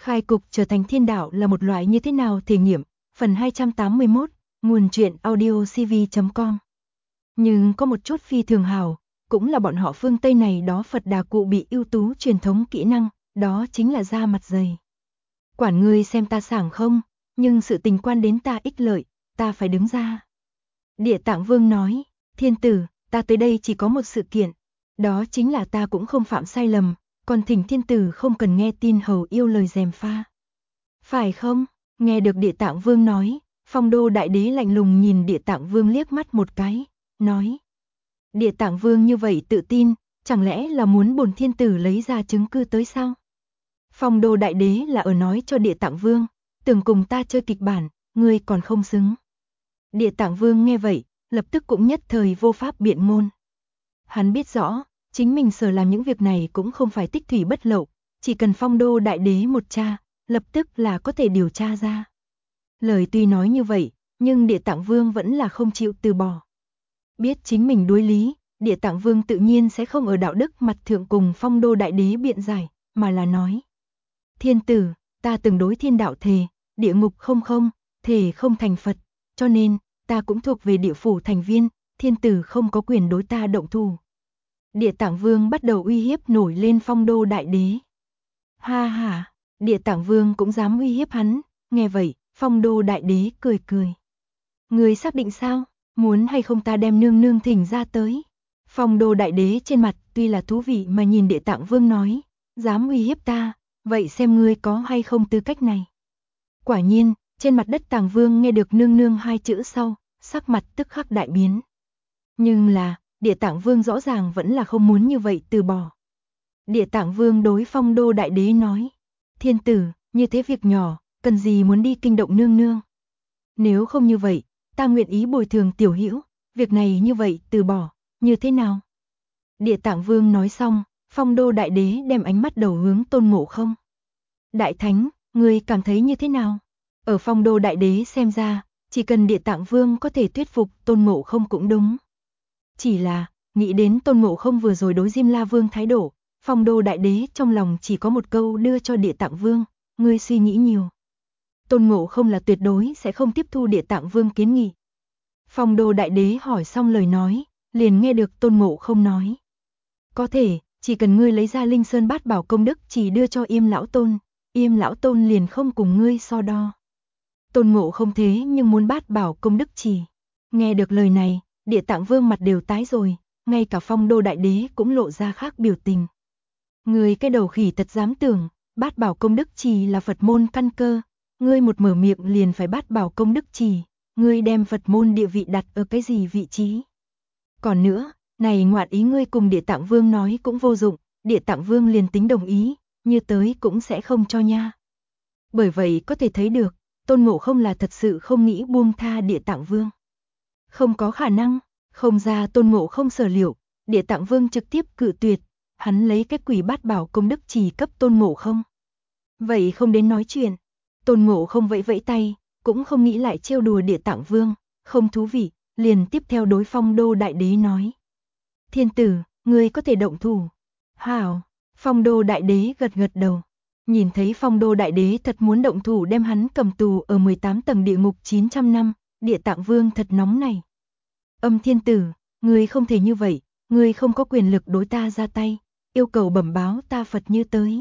Khai cục trở thành thiên đạo là một loại như thế nào thể nghiệm, phần 281, nguồn truyện audio cv.com. Nhưng có một chút phi thường hào, cũng là bọn họ phương Tây này đó Phật Đà cụ bị ưu tú truyền thống kỹ năng, đó chính là da mặt dày. Quản ngươi xem ta sảng không, nhưng sự tình quan đến ta ích lợi, ta phải đứng ra. Địa Tạng Vương nói, thiên tử, ta tới đây chỉ có một sự kiện, đó chính là ta cũng không phạm sai lầm, còn thỉnh thiên tử không cần nghe tin hầu yêu lời gièm pha. Phải không? Nghe được Địa Tạng Vương nói, Phong Đô Đại Đế lạnh lùng nhìn Địa Tạng Vương liếc mắt một cái, nói. Địa Tạng Vương như vậy tự tin, chẳng lẽ là muốn bổn thiên tử lấy ra chứng cứ tới sao? Phong Đô Đại Đế là ở nói cho Địa Tạng Vương, tưởng cùng ta chơi kịch bản, ngươi còn không xứng. Địa Tạng Vương nghe vậy, lập tức cũng nhất thời vô pháp biện ngôn. Hắn biết rõ, chính mình sở làm những việc này cũng không phải tích thủy bất lậu, chỉ cần Phong Đô Đại Đế một tra, lập tức là có thể điều tra ra. Lời tuy nói như vậy, nhưng Địa Tạng Vương vẫn là không chịu từ bỏ. Biết chính mình đối lý, Địa Tạng Vương tự nhiên sẽ không ở đạo đức mặt thượng cùng Phong Đô Đại Đế biện giải, mà là nói. Thiên tử, ta từng đối thiên đạo thề, địa ngục không, thề không thành Phật, cho nên, ta cũng thuộc về địa phủ thành viên, thiên tử không có quyền đối ta động thủ. Địa Tạng Vương bắt đầu uy hiếp nổi lên Phong Đô Đại Đế. Ha ha, Địa Tạng Vương cũng dám uy hiếp hắn, nghe vậy, Phong Đô Đại Đế cười cười. Ngươi xác định sao, muốn hay không ta đem nương nương thỉnh ra tới? Phong Đô Đại Đế trên mặt tuy là thú vị mà nhìn Địa Tạng Vương nói, dám uy hiếp ta, vậy xem ngươi có hay không tư cách này. Quả nhiên, trên mặt đất Tạng Vương nghe được nương nương hai chữ sau, sắc mặt tức khắc đại biến. Nhưng là, Địa Tạng Vương rõ ràng vẫn là không muốn như vậy từ bỏ. Địa Tạng Vương đối Phong Đô Đại Đế nói, thiên tử, như thế việc nhỏ, cần gì muốn đi kinh động nương nương. Nếu không như vậy, ta nguyện ý bồi thường tiểu hữu, việc này như vậy từ bỏ, như thế nào? Địa Tạng Vương nói xong, Phong Đô Đại Đế đem ánh mắt đầu hướng Tôn Ngộ Không. Đại Thánh, ngươi cảm thấy như thế nào? Ở Phong Đô Đại Đế xem ra, chỉ cần Địa Tạng Vương có thể thuyết phục Tôn Ngộ Không cũng đúng. Chỉ là, nghĩ đến Tôn Ngộ Không vừa rồi đối Diêm La Vương thái độ, Phong Đô Đại Đế trong lòng chỉ có một câu đưa cho Địa Tạng Vương, ngươi suy nghĩ nhiều. Tôn Ngộ Không là tuyệt đối sẽ không tiếp thu Địa Tạng Vương kiến nghị. Phong Đô Đại Đế hỏi xong lời nói, liền nghe được Tôn Ngộ Không nói. Có thể, chỉ cần ngươi lấy ra Linh Sơn Bát Bảo công đức chỉ đưa cho Yêm Lão Tôn, Yêm Lão Tôn liền không cùng ngươi so đo. Tôn Ngộ Không thế nhưng muốn Bát Bảo công đức chỉ. Nghe được lời này, Địa Tạng Vương mặt đều tái rồi, ngay cả Phong Đô Đại Đế cũng lộ ra khác biểu tình. Ngươi cái đầu khỉ thật dám tưởng, Bát Bảo công đức trì là Phật môn căn cơ, ngươi một mở miệng liền phải Bát Bảo công đức trì, ngươi đem Phật môn địa vị đặt ở cái gì vị trí? Còn nữa, này ngoạn ý ngươi cùng Địa Tạng Vương nói cũng vô dụng, Địa Tạng Vương liền tính đồng ý, như tới cũng sẽ không cho nha. Bởi vậy có thể thấy được, Tôn Ngộ Không là thật sự không nghĩ buông tha Địa Tạng Vương. Không có khả năng, không ra Tôn Ngộ Không sở liệu, Địa Tạng Vương trực tiếp cự tuyệt, hắn lấy cái quỷ Bát Bảo công đức trì cấp Tôn Ngộ Không. Vậy không đến nói chuyện, Tôn Ngộ Không vẫy vẫy tay, cũng không nghĩ lại trêu đùa Địa Tạng Vương, không thú vị, liền tiếp theo đối Phong Đô Đại Đế nói. Thiên tử, ngươi có thể động thủ. Hảo, Phong Đô Đại Đế gật gật đầu. Nhìn thấy Phong Đô Đại Đế thật muốn động thủ đem hắn cầm tù ở 18 tầng địa ngục 900 năm, Địa Tạng Vương thật nóng này. Âm thiên tử, ngươi không thể như vậy, ngươi không có quyền lực đối ta ra tay, yêu cầu bẩm báo ta Phật Như tới.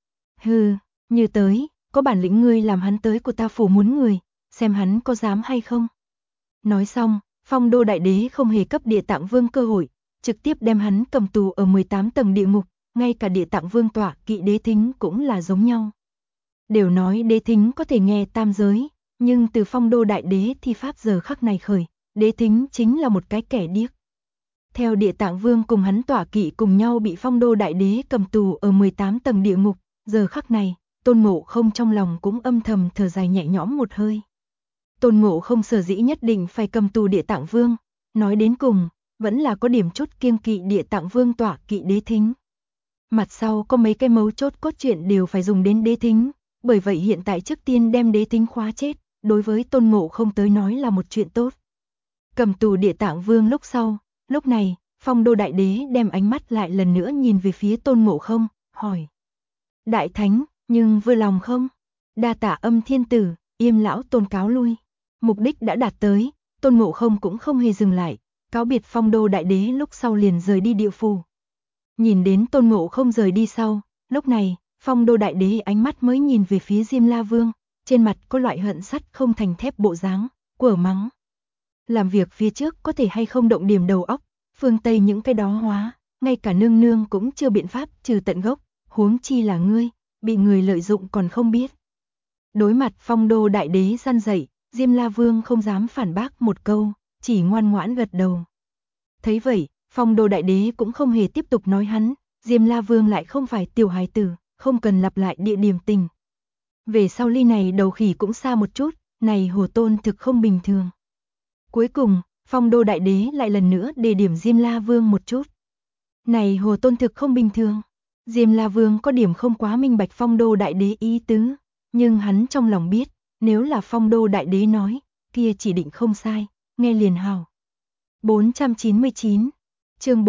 Hừ, Như tới, có bản lĩnh ngươi làm hắn tới của ta phủ muốn người, xem hắn có dám hay không. Nói xong, Phong Đô Đại Đế không hề cấp Địa Tạng Vương cơ hội, trực tiếp đem hắn cầm tù ở 18 tầng địa ngục, ngay cả Địa Tạng Vương tọa kỵ Đế Thính cũng là giống nhau. Đều nói Đế Thính có thể nghe tam giới, nhưng từ Phong Đô Đại Đế thi pháp giờ khắc này khởi, Đế Thính chính là một cái kẻ điếc. Theo Địa Tạng Vương cùng hắn tọa kỵ cùng nhau bị Phong Đô Đại Đế cầm tù ở 18 tầng địa ngục, giờ khắc này, Tôn Ngộ Không trong lòng cũng âm thầm thở dài nhẹ nhõm một hơi. Tôn Ngộ Không sở dĩ nhất định phải cầm tù Địa Tạng Vương, nói đến cùng, vẫn là có điểm chút kiêng kỵ Địa Tạng Vương tọa kỵ Đế Thính. Mặt sau có mấy cái mấu chốt cốt truyện đều phải dùng đến Đế Thính, bởi vậy hiện tại trước tiên đem Đế Thính khóa chết, đối với Tôn Ngộ Không tới nói là một chuyện tốt. Cầm tù Địa Tạng Vương lúc sau, lúc này, Phong Đô Đại Đế đem ánh mắt lại lần nữa nhìn về phía Tôn Ngộ Không, hỏi. Đại Thánh, Nhưng vừa lòng không? Đa tạ Âm Thiên Tử, Yêm lão Tôn cáo lui. Mục đích đã đạt tới, Tôn Ngộ Không cũng không hề dừng lại, cáo biệt Phong Đô Đại Đế lúc sau liền rời đi địa phủ. Nhìn đến Tôn Ngộ Không rời đi sau, lúc này, Phong Đô Đại Đế ánh mắt mới nhìn về phía Diêm La Vương, trên mặt có loại hận sắt không thành thép bộ dáng, quở mắng. Làm việc phía trước có thể hay không động điểm đầu óc, phương Tây những cái đó hóa, ngay cả nương nương cũng chưa biện pháp trừ tận gốc, huống chi là ngươi, bị người lợi dụng còn không biết. Đối mặt Phong Đô Đại Đế răn dạy, Diêm La Vương không dám phản bác một câu, chỉ ngoan ngoãn gật đầu. Thấy vậy, Phong Đô Đại Đế cũng không hề tiếp tục nói hắn, Diêm La Vương lại không phải tiểu hài tử, không cần lặp lại địa điểm tình. Về sau ly này đầu khỉ cũng xa một chút, này Hồ Tôn thực không bình thường. Cuối cùng, Phong Đô Đại Đế lại lần nữa đề điểm Diêm La Vương một chút. Này Hồ Tôn thực không bình thường. Diêm La Vương có điểm không quá minh bạch Phong Đô Đại Đế ý tứ, nhưng hắn trong lòng biết, nếu là Phong Đô Đại Đế nói, kia chỉ định không sai, nghe liền hào. 499, chương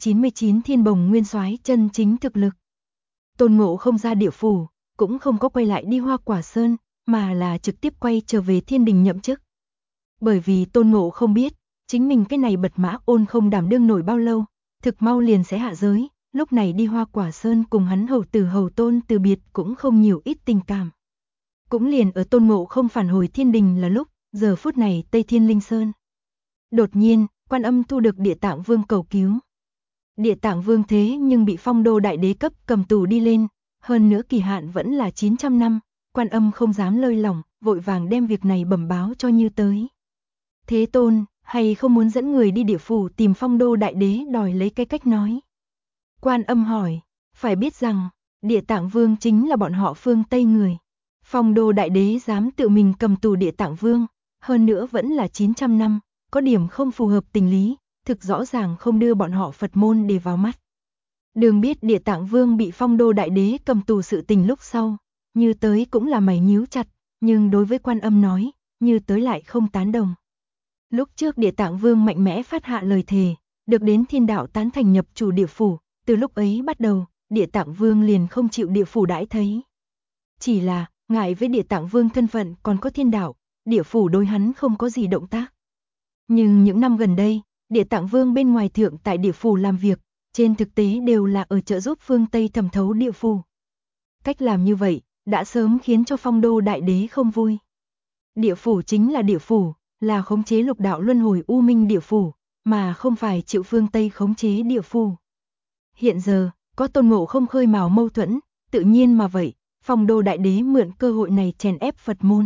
499 Thiên Bồng Nguyên Soái chân chính thực lực. Tôn Ngộ Không ra địa phủ, cũng không có quay lại đi Hoa Quả Sơn, mà là trực tiếp quay trở về Thiên Đình nhậm chức. Bởi vì Tôn Ngộ Không biết, chính mình cái này bật mã ôn không đảm đương nổi bao lâu, thực mau liền sẽ hạ giới, lúc này đi Hoa Quả Sơn cùng hắn hầu tử hầu tôn từ biệt cũng không nhiều ít tình cảm. Cũng liền ở Tôn Ngộ Không phản hồi Thiên Đình là lúc, giờ phút này Tây Thiên Linh Sơn. Đột nhiên, Quan Âm thu được Địa Tạng Vương cầu cứu. Địa Tạng Vương thế nhưng bị Phong Đô Đại Đế cấp cầm tù đi lên, hơn nữa kỳ hạn vẫn là 900 năm, Quan Âm không dám lơi lỏng, vội vàng đem việc này bẩm báo cho Như tới. Thế Tôn, hay không muốn dẫn người đi địa phủ tìm Phong Đô Đại Đế đòi lấy cái cách nói. Quan Âm hỏi, phải biết rằng, Địa Tạng Vương chính là bọn họ phương Tây người. Phong Đô Đại Đế dám tự mình cầm tù Địa Tạng Vương, hơn nữa vẫn là 900 năm, có điểm không phù hợp tình lý, thực rõ ràng không đưa bọn họ Phật môn để vào mắt. Đường biết Địa Tạng Vương bị Phong Đô Đại Đế cầm tù sự tình lúc sau, Như tới cũng là mày nhíu chặt, nhưng đối với Quan Âm nói, Như tới lại không tán đồng. Lúc trước Địa Tạng Vương mạnh mẽ phát hạ lời thề, được đến thiên đạo tán thành nhập chủ địa phủ, từ lúc ấy bắt đầu, Địa Tạng Vương liền không chịu địa phủ đãi thấy. Chỉ là, ngại với Địa Tạng Vương thân phận còn có thiên đạo, địa phủ đối hắn không có gì động tác. Nhưng những năm gần đây, Địa Tạng Vương bên ngoài thượng tại địa phủ làm việc, trên thực tế đều là ở trợ giúp phương Tây thẩm thấu địa phủ. Cách làm như vậy, đã sớm khiến cho Phong Đô Đại Đế không vui. Địa phủ chính là địa phủ, là khống chế lục đạo luân hồi u minh địa phủ, mà không phải chịu phương Tây khống chế địa phủ. Hiện giờ, có Tôn Ngộ Không khơi mào mâu thuẫn, tự nhiên mà vậy, Phong Đô Đại Đế mượn cơ hội này chèn ép Phật môn.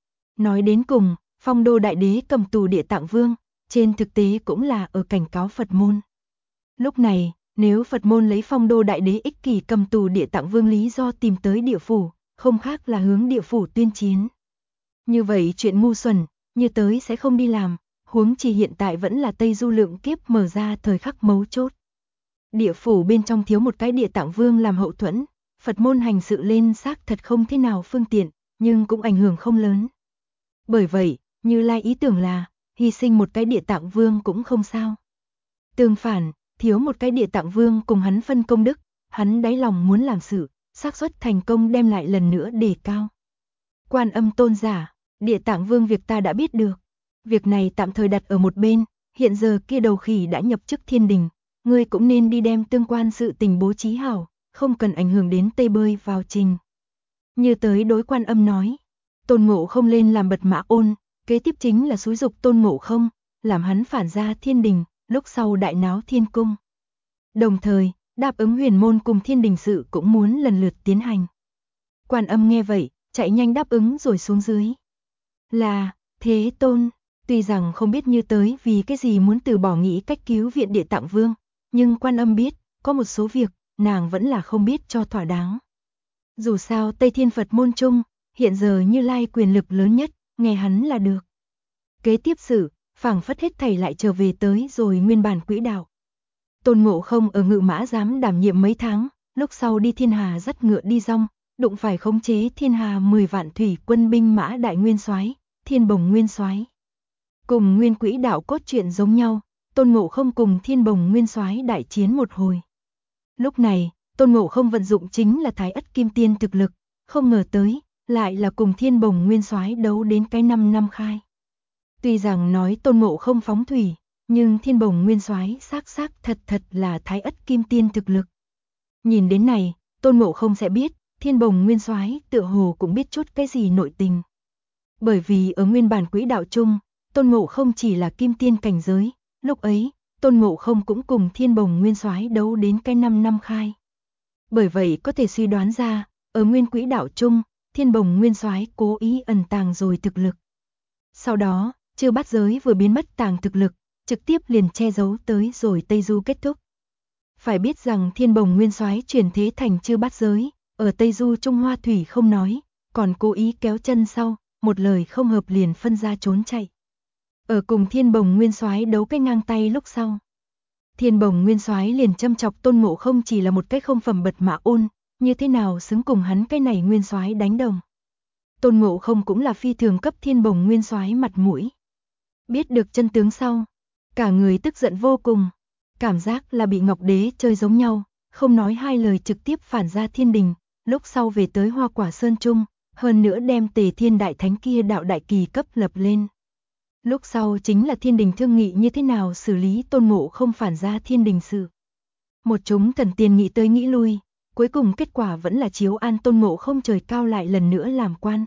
Nói đến cùng, Phong Đô Đại Đế cầm tù Địa Tạng Vương, trên thực tế cũng là ở cảnh cáo Phật môn. Lúc này, nếu Phật môn lấy Phong Đô Đại Đế ích kỷ cầm tù Địa Tạng Vương lý do tìm tới địa phủ, không khác là hướng địa phủ tuyên chiến. Như vậy chuyện ngu xuẩn, Như tới sẽ không đi làm, huống chi hiện tại vẫn là Tây Du lượng kiếp mở ra thời khắc mấu chốt. Địa phủ bên trong thiếu một cái Địa Tạng Vương làm hậu thuẫn, Phật môn hành sự lên xác thật không thế nào phương tiện, nhưng cũng ảnh hưởng không lớn. Bởi vậy, Như Lai ý tưởng là, hy sinh một cái Địa Tạng Vương cũng không sao. Tương phản, thiếu một cái Địa Tạng Vương cùng hắn phân công đức, hắn đáy lòng muốn làm sự, xác suất thành công đem lại lần nữa đề cao. Quan Âm tôn giả, Địa Tạng Vương việc ta đã biết được. Việc này tạm thời đặt ở một bên, hiện giờ kia đầu khỉ đã nhập chức Thiên Đình, ngươi cũng nên đi đem tương quan sự tình bố trí hảo, không cần ảnh hưởng đến Tây bơi vào trình. Như tới đối Quan Âm nói, Tôn Ngộ Không lên làm bật mã ôn, kế tiếp chính là xúi dục Tôn Ngộ Không, làm hắn phản ra Thiên Đình, lúc sau đại náo Thiên Cung. Đồng thời, đáp ứng Huyền Môn cùng Thiên Đình sự cũng muốn lần lượt tiến hành. Quan Âm nghe vậy, chạy nhanh đáp ứng rồi xuống dưới. Là, Thế Tôn, tuy rằng không biết Như tới vì cái gì muốn từ bỏ nghĩ cách cứu viện Địa Tạng Vương, nhưng Quan Âm biết, có một số việc, nàng vẫn là không biết cho thỏa đáng. Dù sao Tây Thiên Phật môn chung, hiện giờ Như Lai quyền lực lớn nhất, nghe hắn là được. Kế tiếp sự, phảng phất hết thảy lại trở về tới rồi nguyên bản quỹ đạo. Tôn Ngộ Không ở Ngự Mã Giám đảm nhiệm mấy tháng, lúc sau đi Thiên Hà dắt ngựa đi rong, đụng phải khống chế Thiên Hà 10 vạn thủy quân binh mã đại nguyên soái, Thiên Bồng Nguyên Soái. Cùng nguyên quỹ đạo cốt truyện giống nhau, Tôn Ngộ Không cùng Thiên Bồng Nguyên Soái đại chiến một hồi. Lúc này, Tôn Ngộ Không vận dụng chính là Thái Ất Kim Tiên thực lực, không ngờ tới, lại là cùng Thiên Bồng Nguyên Soái đấu đến cái 5 năm khai. Tuy rằng nói Tôn Ngộ Không phóng thủy, nhưng Thiên Bồng Nguyên Soái xác thật là Thái Ất Kim Tiên thực lực. Nhìn đến này, Tôn Ngộ Không sẽ biết, Thiên Bồng Nguyên Soái tựa hồ cũng biết chút cái gì nội tình. Bởi vì ở nguyên bản quỹ đạo chung, Tôn Ngộ Không chỉ là Kim Tiên cảnh giới, lúc ấy, Tôn Ngộ Không cũng cùng Thiên Bồng Nguyên Soái đấu đến cái 5 năm khai. Bởi vậy có thể suy đoán ra, ở nguyên quỹ đạo chung, Thiên Bồng Nguyên Soái cố ý ẩn tàng rồi thực lực. Sau đó, Chư Bát Giới vừa biến mất tàng thực lực, trực tiếp liền che giấu tới rồi Tây Du kết thúc. Phải biết rằng Thiên Bồng Nguyên Soái chuyển thế thành Chư Bát Giới, ở Tây Du Trung Hoa Thủy không nói, còn cố ý kéo chân sau, một lời không hợp liền phân ra trốn chạy. Ở cùng Thiên Bồng Nguyên Soái đấu cái ngang tay lúc sau, Thiên Bồng Nguyên Soái liền châm chọc Tôn Ngộ Không chỉ là một cái không phẩm bật mã ôn, như thế nào xứng cùng hắn cái này Nguyên Soái đánh đồng. Tôn Ngộ Không cũng là phi thường cấp Thiên Bồng Nguyên Soái mặt mũi. Biết được chân tướng sau, cả người tức giận vô cùng, cảm giác là bị Ngọc Đế chơi giống nhau, không nói hai lời trực tiếp phản ra thiên đình, lúc sau về tới Hoa Quả Sơn Trung, hơn nữa đem Tề Thiên Đại Thánh kia đạo đại kỳ cấp lập lên. Lúc sau chính là thiên đình thương nghị như thế nào xử lý Tôn Ngộ Không phản ra thiên đình sự. Một chúng thần tiên nghĩ tới nghĩ lui, cuối cùng kết quả vẫn là chiếu an Tôn Ngộ Không trời cao lại lần nữa làm quan.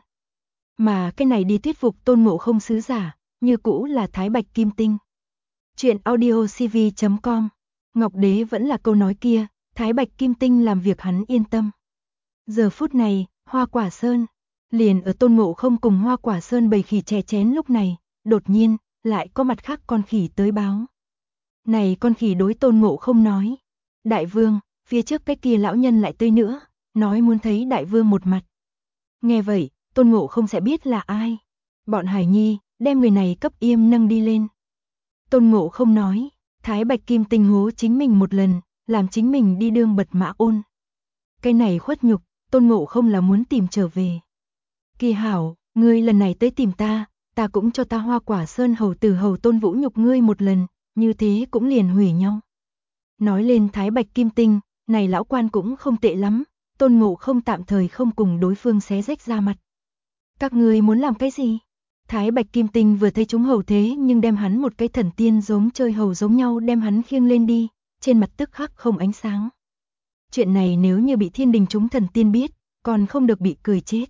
Mà cái này đi thuyết phục Tôn Ngộ Không sứ giả, như cũ là Thái Bạch Kim Tinh. Chuyện audio cv.com. Ngọc Đế vẫn là câu nói kia, Thái Bạch Kim Tinh làm việc hắn yên tâm. Giờ phút này, Hoa Quả Sơn, liền ở Tôn Ngộ Không cùng Hoa Quả Sơn bầy khỉ chè chén lúc này, đột nhiên, lại có mặt khác con khỉ tới báo. Này con khỉ đối Tôn Ngộ Không nói, Đại Vương, phía trước cái kia lão nhân lại tới nữa, nói muốn thấy Đại Vương một mặt. Nghe vậy, Tôn Ngộ Không sẽ biết là ai. Bọn Hải Nhi, đem người này cấp yêm nâng đi lên. Tôn Ngộ Không nói, Thái Bạch Kim Tinh hố chính mình một lần, làm chính mình đi đương bật mã ôn. Cái này khuất nhục, Tôn Ngộ Không là muốn tìm trở về. Kỳ hảo, ngươi lần này tới tìm ta cũng cho ta Hoa Quả Sơn hầu tử hầu Tôn vũ nhục ngươi một lần, như thế cũng liền hủy nhau. Nói lên Thái Bạch Kim Tinh, này lão quan cũng không tệ lắm, Tôn Ngộ Không tạm thời không cùng đối phương xé rách ra mặt. Các ngươi muốn làm cái gì? Thái Bạch Kim Tinh vừa thấy chúng hầu thế nhưng đem hắn một cái thần tiên giống chơi hầu giống nhau đem hắn khiêng lên đi, trên mặt tức khắc không ánh sáng. Chuyện này nếu như bị thiên đình chúng thần tiên biết, còn không được bị cười chết.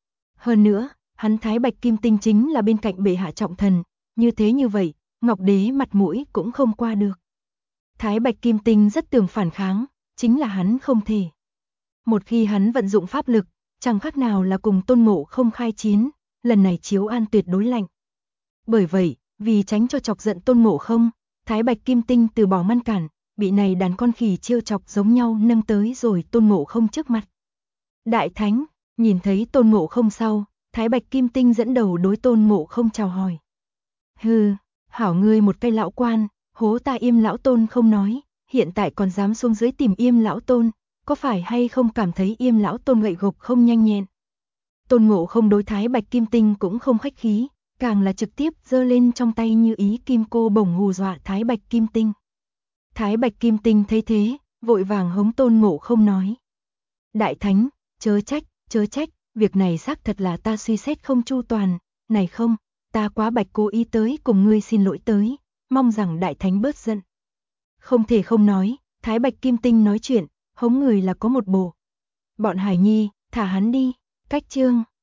Hơn nữa, hắn Thái Bạch Kim Tinh chính là bên cạnh bệ hạ trọng thần, như vậy, Ngọc Đế mặt mũi cũng không qua được. Thái Bạch Kim Tinh rất tưởng phản kháng, chính là hắn không thể. Một khi hắn vận dụng pháp lực, chẳng khác nào là cùng Tôn Ngộ Không khai chiến, lần này chiếu an tuyệt đối lạnh. Bởi vậy, vì tránh cho chọc giận Tôn Ngộ Không, Thái Bạch Kim Tinh từ bỏ ngăn cản, bị này đàn con khỉ trêu chọc giống nhau nâng tới rồi Tôn Ngộ Không trước mặt. Đại Thánh, nhìn thấy Tôn Ngộ Không sau, Thái Bạch Kim Tinh dẫn đầu đối Tôn Ngộ Không chào hỏi. Hừ, hảo ngươi một cây lão quan, hố ta Yêm lão Tôn không nói, hiện tại còn dám xuống dưới tìm Yêm lão Tôn, có phải hay không cảm thấy Yêm lão Tôn gậy gộc không nhanh nhẹn? Tôn Ngộ Không đối Thái Bạch Kim Tinh cũng không khách khí, càng là trực tiếp giơ lên trong tay như ý kim cô bổng hù dọa Thái Bạch Kim Tinh. Thái Bạch Kim Tinh thấy thế, vội vàng hống Tôn Ngộ Không nói. Đại Thánh, chớ trách, việc này xác thật là ta suy xét không chu toàn, này không, ta quá bạch cố ý tới cùng ngươi xin lỗi tới, mong rằng Đại Thánh bớt giận. Không thể không nói, Thái Bạch Kim Tinh nói chuyện, hống người là có một bộ. Bọn Hải Nhi, thả hắn đi, cách chương.